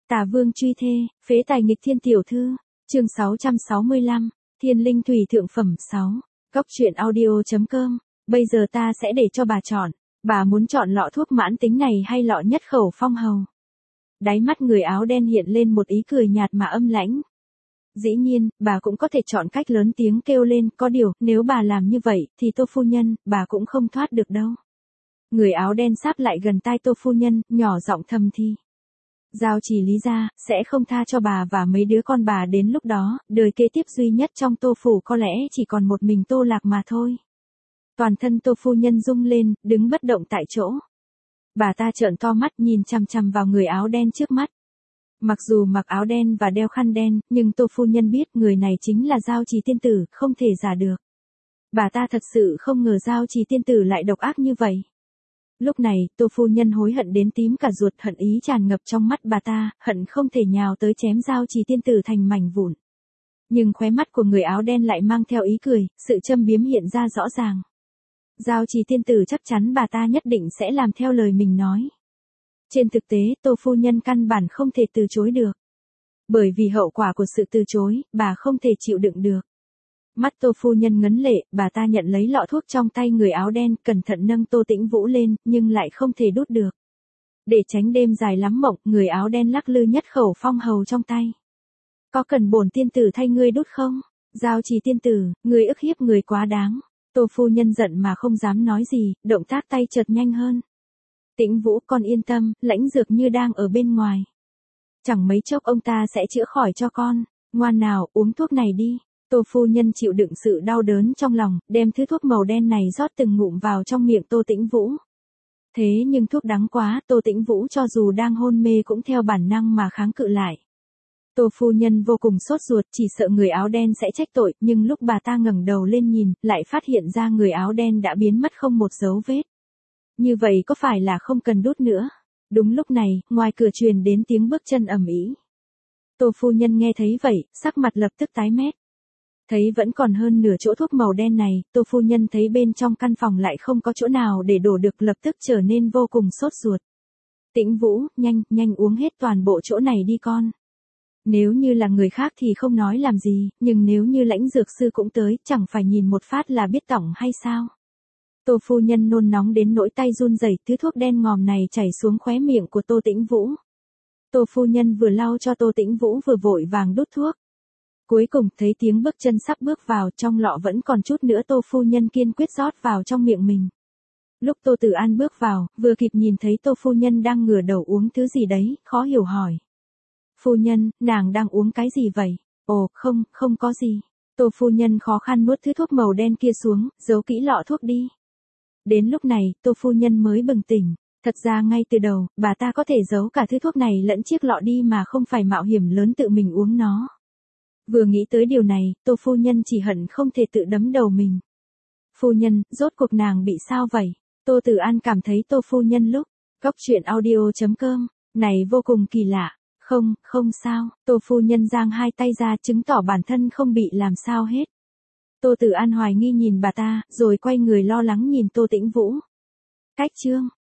Tả vương truy thê, phế tài nghịch thiên tiểu thư. Chương 665, Thiên linh thủy thượng phẩm 6. Góc truyện audio.com. Bây giờ ta sẽ để cho bà chọn. Bà muốn chọn lọ thuốc mãn tính này hay lọ nhất khẩu phong hầu? Đáy mắt người áo đen hiện lên một ý cười nhạt mà âm lãnh. Dĩ nhiên, bà cũng có thể chọn cách lớn tiếng kêu lên, có điều, nếu bà làm như vậy, thì Tô phu nhân, bà cũng không thoát được đâu. Người áo đen sáp lại gần tai Tô phu nhân, nhỏ giọng thầm thì. Giao Trì Lý gia sẽ không tha cho bà và mấy đứa con bà, đến lúc đó, đời kế tiếp duy nhất trong Tô phủ có lẽ chỉ còn một mình Tô Lạc mà thôi. Toàn thân Tô phu nhân rung lên, đứng bất động tại chỗ. Bà ta trợn to mắt nhìn chằm chằm vào người áo đen trước mắt. Mặc dù mặc áo đen và đeo khăn đen, nhưng Tô phu nhân biết người này chính là Giao Trì tiên tử, không thể giả được. Bà ta thật sự không ngờ Giao Trì tiên tử lại độc ác như vậy. Lúc này, Tô phu nhân hối hận đến tím cả ruột, hận ý tràn ngập trong mắt bà ta, hận không thể nhào tới chém Giao Trì tiên tử thành mảnh vụn. Nhưng khóe mắt của người áo đen lại mang theo ý cười, sự châm biếm hiện ra rõ ràng. Giao Trì tiên tử chắc chắn bà ta nhất định sẽ làm theo lời mình nói. Trên thực tế, Tô phu nhân căn bản không thể từ chối được. Bởi vì hậu quả của sự từ chối, bà không thể chịu đựng được. Mắt Tô phu nhân ngấn lệ, bà ta nhận lấy lọ thuốc trong tay người áo đen, cẩn thận nâng Tô Tĩnh Vũ lên, nhưng lại không thể đút được. Để tránh đêm dài lắm mộng, người áo đen lắc lư nhất khẩu phong hầu trong tay. Có cần bổn tiên tử thay ngươi đút không? Giao Trì tiên tử, ngươi ức hiếp người quá đáng. Tô phu nhân giận mà không dám nói gì, động tác tay chợt nhanh hơn. Tĩnh Vũ, con yên tâm, lãnh dược như đang ở bên ngoài. Chẳng mấy chốc ông ta sẽ chữa khỏi cho con. Ngoan nào, uống thuốc này đi. Tô phu nhân chịu đựng sự đau đớn trong lòng, đem thứ thuốc màu đen này rót từng ngụm vào trong miệng Tô Tĩnh Vũ. Thế nhưng thuốc đắng quá, Tô Tĩnh Vũ cho dù đang hôn mê cũng theo bản năng mà kháng cự lại. Tô phu nhân vô cùng sốt ruột, chỉ sợ người áo đen sẽ trách tội, nhưng lúc bà ta ngẩng đầu lên nhìn, lại phát hiện ra người áo đen đã biến mất không một dấu vết. Như vậy có phải là không cần đút nữa? Đúng lúc này, ngoài cửa truyền đến tiếng bước chân ầm ĩ. Tô phu nhân nghe thấy vậy, sắc mặt lập tức tái mét. Thấy vẫn còn hơn nửa chỗ thuốc màu đen này, Tô phu nhân thấy bên trong căn phòng lại không có chỗ nào để đổ được, lập tức trở nên vô cùng sốt ruột. Tĩnh Vũ, nhanh uống hết toàn bộ chỗ này đi con. Nếu như là người khác thì không nói làm gì, nhưng nếu như lãnh dược sư cũng tới, chẳng phải nhìn một phát là biết tỏng hay sao? Tô phu nhân nôn nóng đến nỗi tay run rẩy, thứ thuốc đen ngòm này chảy xuống khóe miệng của Tô Tĩnh Vũ. Tô phu nhân vừa lau cho Tô Tĩnh Vũ vừa vội vàng đút thuốc. Cuối cùng thấy tiếng bước chân sắp bước vào, trong lọ vẫn còn chút nữa, Tô phu nhân kiên quyết rót vào trong miệng mình. Lúc Tô Tử An bước vào, vừa kịp nhìn thấy Tô phu nhân đang ngửa đầu uống thứ gì đấy, khó hiểu hỏi. Phu nhân, nàng đang uống cái gì vậy? Ồ, không có gì. Tô phu nhân khó khăn nuốt thứ thuốc màu đen kia xuống, giấu kỹ lọ thuốc đi. Đến lúc này, Tô phu nhân mới bừng tỉnh. Thật ra ngay từ đầu, bà ta có thể giấu cả thứ thuốc này lẫn chiếc lọ đi mà không phải mạo hiểm lớn tự mình uống nó. Vừa nghĩ tới điều này, Tô phu nhân chỉ hận không thể tự đấm đầu mình. Phu nhân, rốt cuộc nàng bị sao vậy? Tô Tử An cảm thấy Tô phu nhân lúc góc truyện audio.com này vô cùng kỳ lạ. Không sao, Tô phu nhân giang hai tay ra chứng tỏ bản thân không bị làm sao hết. Tô Tử An hoài nghi nhìn bà ta, rồi quay người lo lắng nhìn Tô Tĩnh Vũ. Cách chương